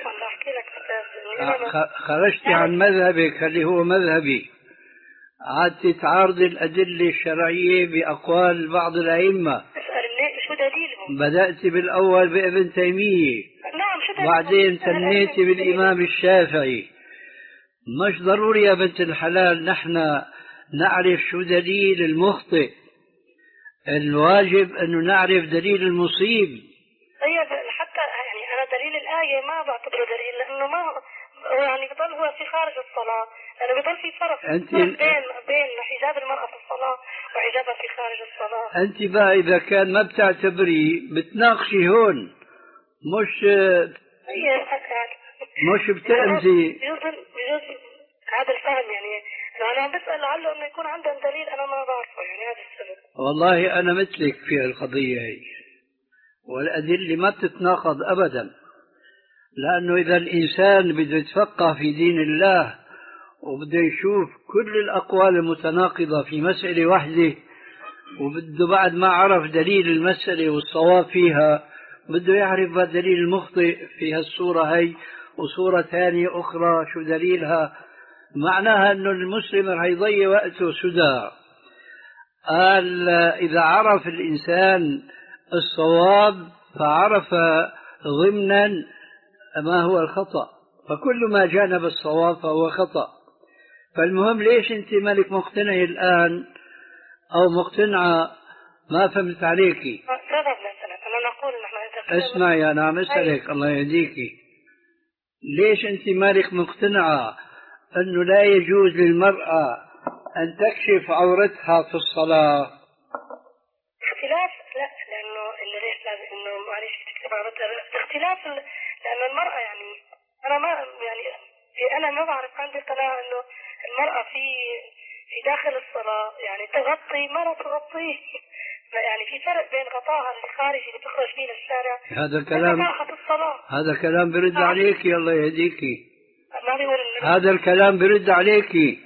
خرجتي عن مذهبك اللي هو مذهبي، عاد تعارض الأدلة الشرعية بأقوال بعض الأئمة. شو دليلهم؟ بدأت بالأول بابن تيمية، نعم شو دليلهم؟ بعدين تنيتي بالإمام الشافعي. مش ضروري يا بنت الحلال نحن نعرف شو دليل المخطئ، الواجب أنه نعرف دليل المصيب. طيب حتى يعني أنا دليل الآية ما بعتبره دليل، لأنه ما يعني بضل هو في خارج الصلاة، لأنه بضل في فرق أنت بين بين حجاب المرأة في الصلاة وحجابها في خارج الصلاة. أنت بقى إذا كان ما بتعتبري بتناقشي هون، مش مش بتأمزي. بجوز هذا الفهم يعني أنا عم بسأل لعله إنه يكون عندهم دليل أنا ما بعرفه، يعني هذا السبب. والله أنا مثلك في القضية هي، والأدلة ما بتتناقض أبدا، لأنه إذا الإنسان بده يتفقه في دين الله وبده يشوف كل الأقوال المتناقضة في مسألة واحدة، وبده بعد ما عرف دليل المسألة والصواب فيها بده يعرف دليل المخطئ في هالصورة هي وصورة ثانية أخرى شو دليلها، معناها أنه المسلم رح يضيع وقته سدى. قال إذا عرف الإنسان الصواب فعرف ضمنا ما هو الخطأ، فكل ما جانب الصواب فهو خطأ. فالمهم ليش أنت مالك مقتنعة الآن أو مقتنعة؟ ما فهمت عليكي. سبب مثلا أنا نقول نحن اسمعي أنا عم أسألك الله يهديكي، ليش أنت مالك مقتنعة أنه لا يجوز للمرأة أن تكشف عورتها في الصلاة؟ اختلاف لا، لأنه اللي ليش لازم إنه معلش تكشف عورتها اختلاف، لأن المرأة يعني أنا ما يعني أنا ما بعرف عندي قناعة إنه المرأة في في داخل الصلاة يعني تغطي ما لا تغطيه، يعني في فرق بين غطاها اللي خارج اللي تخرج فيه للشارع. هذا الكلام هذا كلام برد عليكي الله يهديكي، هذا الكلام برد عليكي.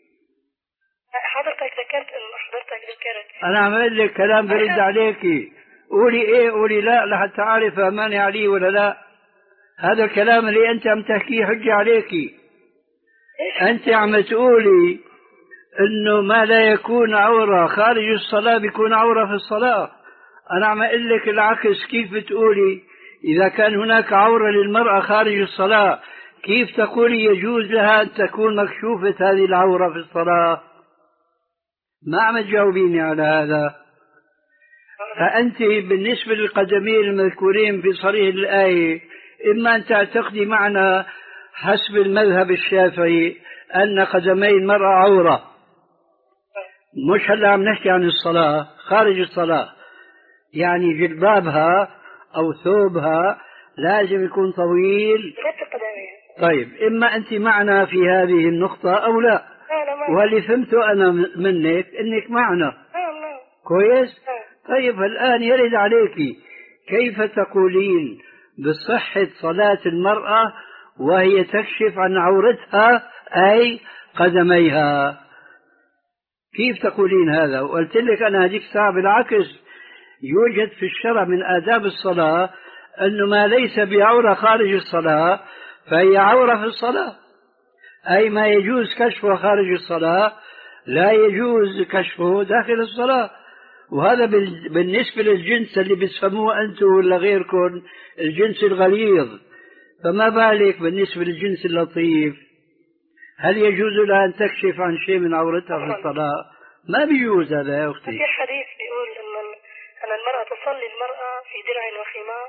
حضرتك ذكرت إنه حضرتك ذكرت أنا عمل لك كلام برد عليكي، قولي إيه قولي لا لحتى أعرف أماني عليه ولا لا. هذا الكلام اللي أنت عم تحكيه حجة عليكي، أنت عم تقولي إنه ما لا يكون عورة خارج الصلاة بيكون عورة في الصلاة. أنا عم أقول لك العكس، كيف بتقولي إذا كان هناك عورة للمرأة خارج الصلاة كيف تقولي يجوز لها أن تكون مكشوفة هذه العورة في الصلاة؟ ما عم تجاوبيني على هذا. فأنت بالنسبة للقدمين المذكورين في صريح الآية إما أن تعتقدي معنا حسب المذهب الشافعي أن قدمي المرأة عورة، مش هلا عم نحكي عن الصلاة خارج الصلاة، يعني جلبابها أو ثوبها لازم يكون طويل. طيب إما أنت معنا في هذه النقطة أو لا، واللي فهمته أنا منك إنك معنا كويس. طيب الآن يرد عليك كيف تقولين بصحة صلاة المرأة وهي تكشف عن عورتها أي قدميها؟ كيف تقولين هذا؟ وقلت لك أنا هذيك الساعة بالعكس يوجد في الشرع من آداب الصلاة أنه ما ليس بعورة خارج الصلاة فهي عورة في الصلاة، أي ما يجوز كشفه خارج الصلاة لا يجوز كشفه داخل الصلاة. وهذا بالنسبة للجنس اللي بتسموه أنتم ولا غيركم الجنس الغليظ، فما بالك بالنسبة للجنس اللطيف؟ هل يجوز لها أن تكشف عن شيء من عورتها في الصلاة؟ ما بيجوز هذا يا أختي. في حديث بيقول أن أن المرأة تصلي المرأة في درع وخمار،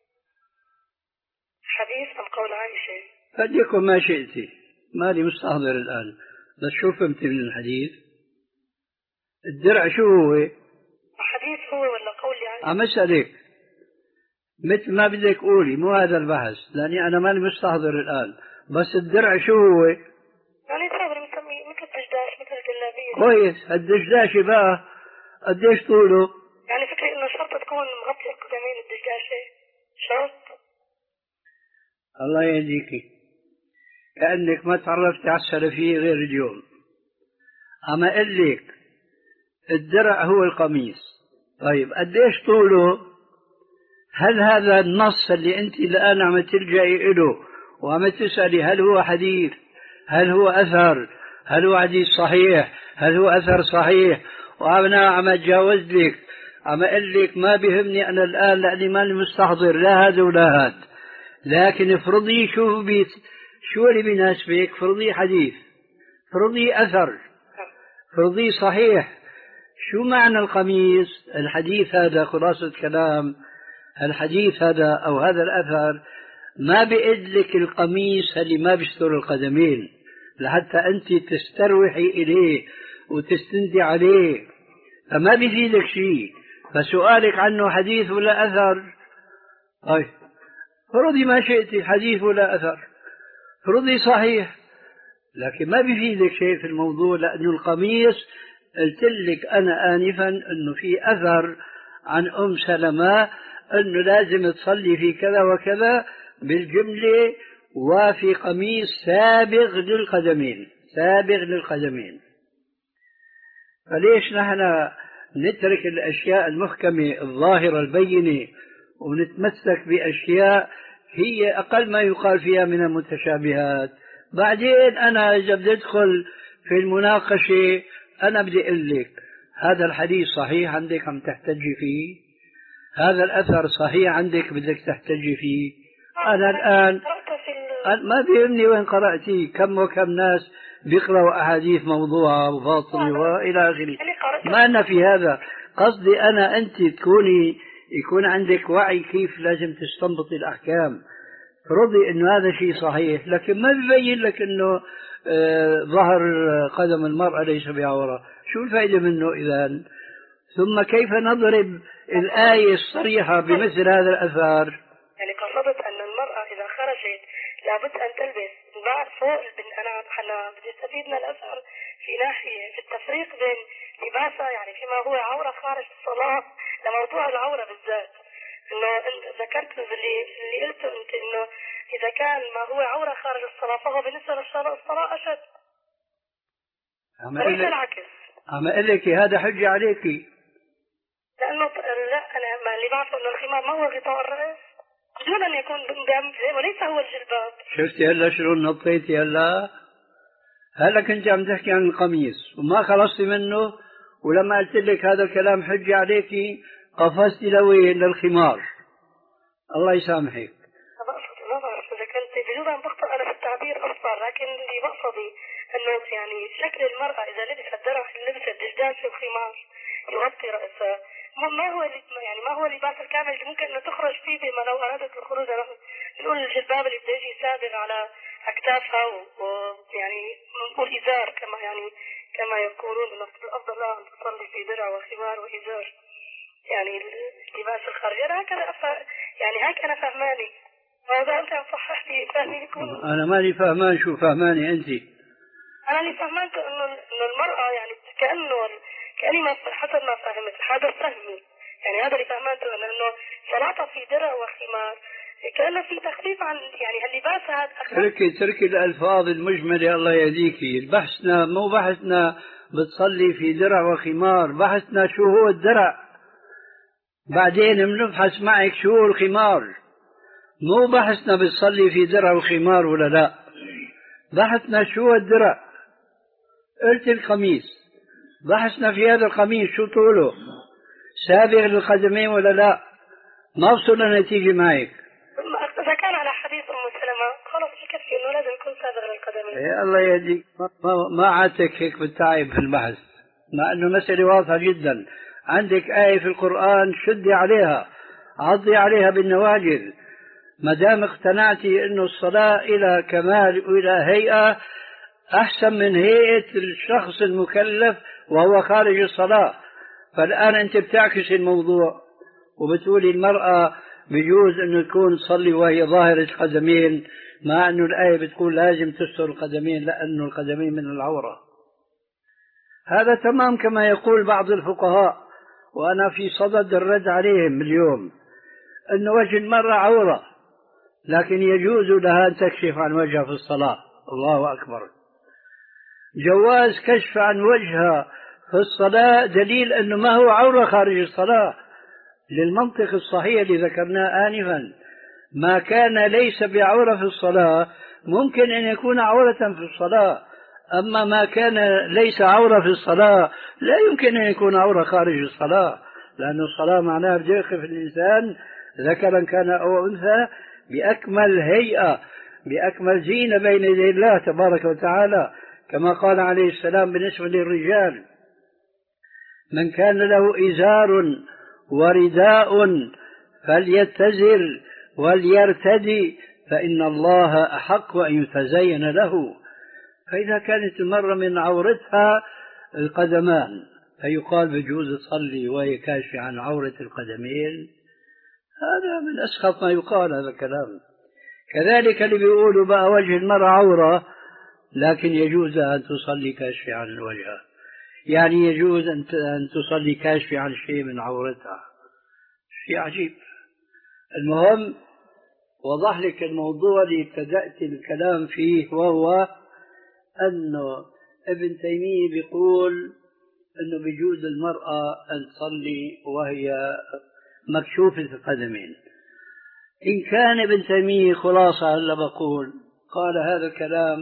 حديث أم قول عائشة؟ فليكن ما شئتي، مالي مستحضر الآن، بس شو فهمتي من الحديث؟ الدرع شو هو؟ حديث هو ولا قول عائشة؟ عم أسألك مثل ما بدك قولي، مو هذا البحث، لأني أنا ماني مستحضر الآن. بس الدرع شو هو؟ يعني صابر مسمي مثل الدشداش مثل الجلابية. كويس. الدشداشة بقى قديش طوله؟ يعني فكري إنه شرط تكون مغطية القدمين الدشداشة، شرط. الله يهديكي، كأنك ما تعرفت على السلفية غير اليوم. أما أقول لك الدرع هو القميص. طيب قديش طوله؟ هل هذا النص اللي أنت الآن عم ترجعي له وعم تسألي هل هو حديث، هل هو أثر، هل هو حديث صحيح، هل هو أثر صحيح، وأنا عم أتجاوز لك، عم أقول لك ما بيهمني أنا الآن لأني ماني مستحضر لا هذا ولا هذا، لكن افرضي شو بيت شو اللي بيناسبك، فرضي حديث، فرضي أثر، فرضي صحيح. شو معنى القميص؟ الحديث هذا خلاصة كلام، الحديث هذا أو هذا الأثر ما بيقول لك القميص اللي ما بيستر القدمين لحتى أنت تستروحي إليه وتستندي عليه، فما بيفيدك شيء. فسؤالك عنه حديث ولا أثر، طيب فرضي ما شئتي حديث ولا أثر، فرضي صحيح، لكن ما بيفيدك شيء في الموضوع، لأنه القميص قلت لك أنا آنفا أنه في أثر عن أم سلمة أنه لازم تصلي في كذا وكذا بالجملة، وفي قميص سابغ للقدمين، سابغ للقدمين. فليش نحن نترك الأشياء المحكمة الظاهرة البينة ونتمسك بأشياء هي أقل ما يقال فيها من المتشابهات؟ بعدين أنا إذا بدي أدخل في المناقشة أنا بدي أقول لك هذا الحديث صحيح عندك عم تحتجي فيه، هذا الأثر صحيح عندك بدك تحتجي فيه. أنا الآن ما بيهمني وين قرأتي، كم وكم ناس بيقرأوا أحاديث موضوعة وباطلة وإلى آخره، ما أنا في هذا قصدي. أنا أنت تكوني يكون عندك وعي كيف لازم تستنبطي الأحكام، فرضي إنه هذا شيء صحيح، لكن ما بيبين لك إنه آه ظهر قدم المرأة ليس بعورة، شو الفائدة منه إذن؟ ثم كيف نضرب الآية الصريحة بمثل هذا الأثار؟ يعني قصدت أن المرأة إذا خرجت لابد أن تلبس بعد فوق أنا أنا بدي استفيد من الأثر في ناحية في التفريق بين لباسها يعني فيما هو عورة خارج الصلاة لموضوع العورة بالذات. إنه ذكرت اللي اللي قلته أنت إنه إذا كان ما هو عورة خارج الصلاة فهو بالنسبة للصلاة الصلاة أشد، وليس العكس. عم أقول لك هذا حجة عليكي، لأنه لا أنا ما اللي بعرفه إنه الخمار ما هو غطاء الرأس دون أن يكون بأنفه وليس هو الجلباب. شفتي هلا شلون نطيتي هلا؟ هلا كنت عم تحكي عن القميص وما خلصتي منه، ولما قلت لك هذا الكلام حجة عليكي قفزتي لوين؟ للخمار. الله يسامحك. ما بعرف إذا كنت بجوز عم بخطأ أنا في التعبير أصلا، لكن اللي بقصدي إنه يعني شكل المرأة إذا لبست درع لبست دجداش وخمار يغطي رأسها ما هو يعني ما هو اللباس الكامل اللي ممكن أن تخرج فيه بما لو أرادت الخروج. نقول الجلباب اللي بده يجي سابغ على أكتافها ويعني نقول إزار كما يعني كما يقولون إنه الأفضل لا أن تصلي في درع وخمار وإزار، يعني اللباس الخارجي. أنا هكذا أفهم يعني هيك أنا فهماني، وهذا أنت صحح لي فهمي يكون. أنا ماني فهمان. شو فهماني أنت؟ أنا اللي فهمت إنه إنه المرأة يعني كأنه كأني ما حسب ما فهمت هذا فهمي، يعني هذا اللي فهمته إنه صلاتها في درع وخمار كأنه في تخفيف عن يعني هاللباس هذا. تركي تركي الألفاظ المجملة الله يهديكي. بحثنا مو بحثنا بتصلي في درع وخمار، بحثنا شو هو الدرع، بعدين بنبحث معك شو هو الخمار. مو بحثنا بتصلي في درع وخمار ولا لا، بحثنا شو هو الدرع. قلت القميص، بحثنا في هذا القميص شو طوله، سابغ للقدمين ولا لا، ما وصلنا نتيجة معك. إذا كان على حديث أم سلمة خلاص يكفي إنه لازم يكون سابغ للقدمين. يا الله يهديك، ما, ما عاتك هيك بالتعب في البحث، مع إنه مسألة واضحة جدا. عندك آية في القرآن شدي عليها، عضي عليها بالنواجذ، ما دام اقتنعتي إنه الصلاة إلى كمال وإلى هيئة أحسن من هيئة الشخص المكلف وهو خارج الصلاة. فالآن أنت بتعكس الموضوع وبتقولي المرأة بيجوز أنه يكون تصلي وهي ظاهرة القدمين، مع أنه الآية بتقول لازم تستر القدمين لأنه القدمين من العورة. هذا تمام كما يقول بعض الفقهاء، وأنا في صدد الرد عليهم اليوم، أن وجه المرأة عورة، لكن يجوز لها أن تكشف عن وجهها في الصلاة. الله أكبر. جواز كشف عن وجهها في الصلاة دليل أنه ما هو عورة خارج الصلاة، للمنطق الصحيح اللي ذكرناه آنفا. ما كان ليس بعورة في الصلاة ممكن أن يكون عورة في الصلاة، أما ما كان ليس عورة في الصلاة لا يمكن أن يكون عورة خارج الصلاة، لأن الصلاة معناها بده يقف الإنسان ذكرا كان أو أنثى بأكمل هيئة بأكمل زينة بين يدي الله تبارك وتعالى، كما قال عليه السلام بالنسبة للرجال: من كان له إزار ورداء فليتزر وليرتدي فإن الله أحق أن يتزين له. فإذا كانت المرة من عورتها القدمان فيقال بجوز تصلي وهي كاشفة عن عورة القدمين، هذا من أسخط ما يقال هذا الكلام. كذلك اللي بيقولوا بقى وجه المرأة عورة لكن يجوز أن تصلي كاشفة عن الوجه، يعني يجوز أن تصلي كاشفة عن شيء من عورتها، شيء عجيب. المهم وضح لك الموضوع اللي ابتدأت الكلام فيه، وهو أنه ابن تيمية بيقول أنه بيجوز المرأة أن تصلي وهي مكشوفة القدمين. إن كان ابن تيمية خلاصة هلا بقول قال هذا الكلام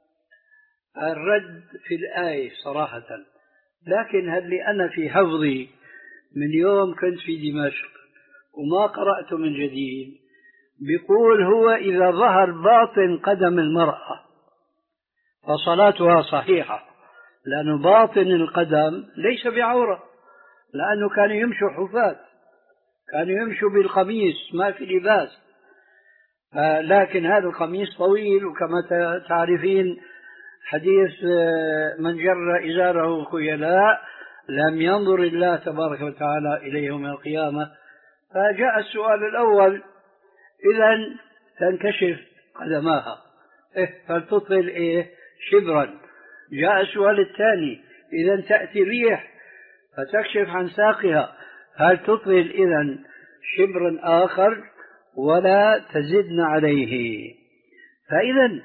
الرد في الآية صراحة، لكن هل لي أنا في حفظي من يوم كنت في دمشق وما قرأته من جديد، بيقول هو إذا ظهر باطن قدم المرأة فصلاتها صحيحة، لأن باطن القدم ليس بعورة، لأنه كانوا يمشوا حفاة، كانوا يمشوا بالقميص ما في لباس، لكن هذا القميص طويل، وكما تعرفين حديث من جر إزاره خيلاء لم ينظر الله تبارك وتعالى إليه يوم القيامة. فجاء السؤال الأول: إذن تنكشف قدماها إيه فلتطل إيه شبرا. جاء السؤال الثاني: إذن تأتي ريح فتكشف عن ساقها، هل تطل إذن شبرا آخر ولا تزدن عليه؟ فإذا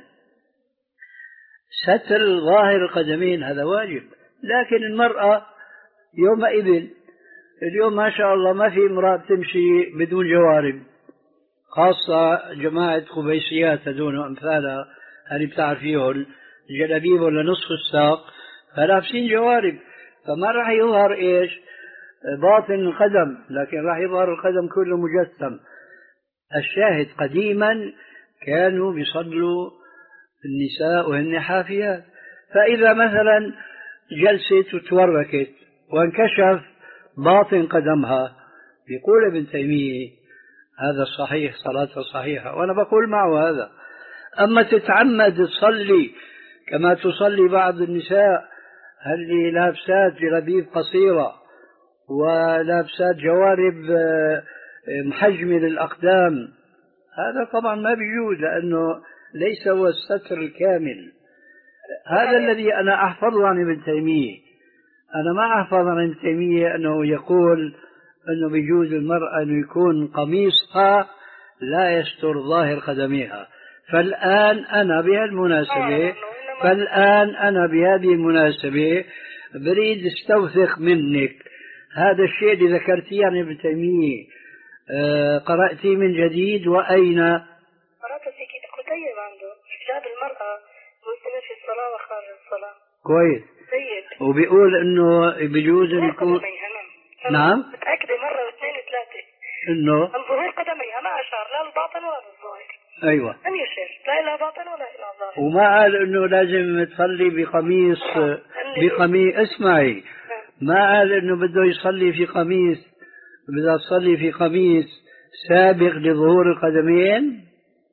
ستر ظاهر القدمين هذا واجب، لكن المرأة يومئذ اليوم ما شاء الله ما في امرأة تمشي بدون جوارب، خاصة جماعة خبيسيات هذول وأمثالها اللي بتعرفيهم جلابيب ولا نصف الساق فلابسين جوارب، فما راح يظهر إيش باطن القدم، لكن راح يظهر القدم كله مجسم. الشاهد قديما كانوا بيصلوا النساء وهن حافيات، فإذا مثلا جلست وتوركت وانكشف باطن قدمها يقول ابن تيمية هذا صحيح، صلاتها صحيحة، وأنا بقول معه هذا. أما تتعمد تصلي كما تصلي بعض النساء اللي لابسات جلابيب قصيرة ولابسات جوارب محجمة للأقدام، هذا طبعا ما بيجوز، لأنه ليس هو الستر الكامل. هذا الذي أنا أحفظ عن ابن تيمية. أنا ما أحفظ عن ابن تيمية أنه يقول أنه بيجوز المرأة أن يكون قميصها لا يستر ظاهر قدميها. فالآن أنا بهالمناسبة فالآن أنا بهذه المناسبة بريد استوثق منك هذا الشيء اللي ذكرتيه عن ابن تيمية، آه قرأتي من جديد وأين؟ قرأت في كتيب عنده حجاب المرأة مسلمة في الصلاة وخارج الصلاة. كويس. جيد. وبيقول إنه بيجوز إن يكون نعم متأكدة مرة واثنين وثلاثة إنه من ظهور قدميها ما أشار لا الباطن ولا الظاهر. أيوة. لم يشير لا إلى باطن ولا إلى ظاهر. وما قال إنه لازم تصلي بقميص بقميص اسمعي ما قال إنه بده يصلي في قميص بدها تصلي في قميص سابق لظهور القدمين.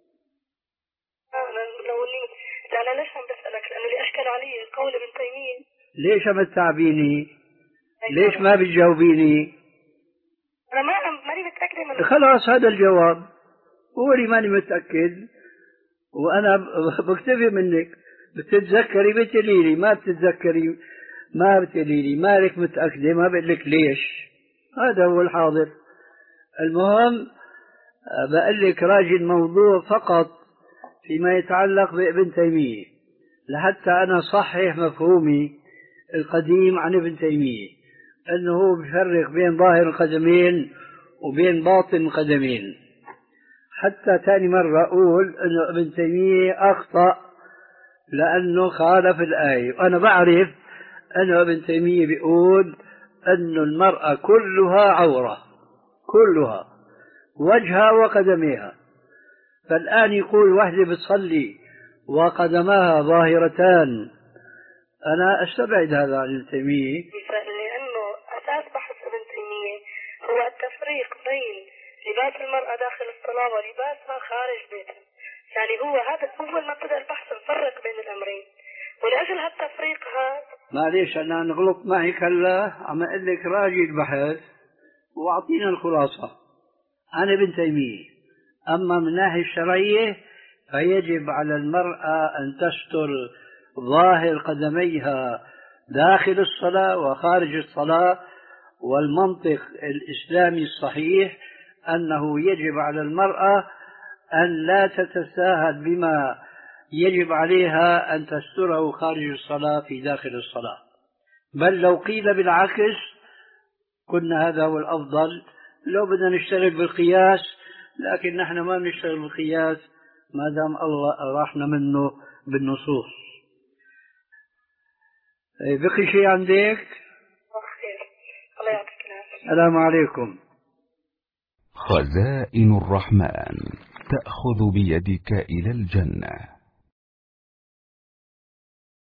أنا ليش عم بسألك؟ لأنه اللي أشكل علي قول ابن تيمية. ليش عم تتعبيني؟ ليش ما بتجاوبيني؟ أنا ما عم مريض ماني متأكدة من خلاص هذا الجواب، هو اللي ماني متأكد وأنا بكتفي منك. بتتذكري بتقولي لي، ما بتتذكري ما بتقولي لي، مالك متأكدة ما بقول لك ليش. هذا هو الحاضر. المهم بقول لك راجي الموضوع فقط فيما يتعلق بابن تيمية لحتى أنا صحح مفهومي القديم عن ابن تيمية، أنه هو بيفرق بين ظاهر القدمين وبين باطن القدمين. حتى ثاني مرة أقول أنه ابن تيمية أخطأ لأنه خالف الآية. وأنا بعرف أنه ابن تيمية بيقول أن المرأة كلها عورة، كلها وجهها وقدميها. فالآن يقول وحدة بتصلي وقدماها ظاهرتان، أنا أستبعد هذا عن ابن تيمية، لأنه أساس بحث ابن تيمية هو التفريق بين لباس المرأة داخل الصلاة ولباسها خارج بيتها. يعني هو هذا أول ما بدأ البحث نفرق بين الأمرين، ولأجل هالتفريق هذا معليش أنا نغلط معك هلا، عم أقول لك راجي البحث وأعطينا الخلاصة عن ابن تيمية. أما من الناحية الشرعية فيجب على المرأة أن تستر ظاهر قدميها داخل الصلاة وخارج الصلاة. والمنطق الإسلامي الصحيح أنه يجب على المرأة أن لا تتساهل بما يجب عليها أن تستره خارج الصلاة في داخل الصلاة. بل لو قيل بالعكس قلنا هذا هو الأفضل لو بدنا نشتغل بالقياس، لكن نحن ما نشتغل بالقياس ما دام الله راحنا منه بالنصوص. بقي شيء عندك؟ الله يعطيك العافية. السلام عليكم. خزائن الرحمن تأخذ بيدك إلى الجنة.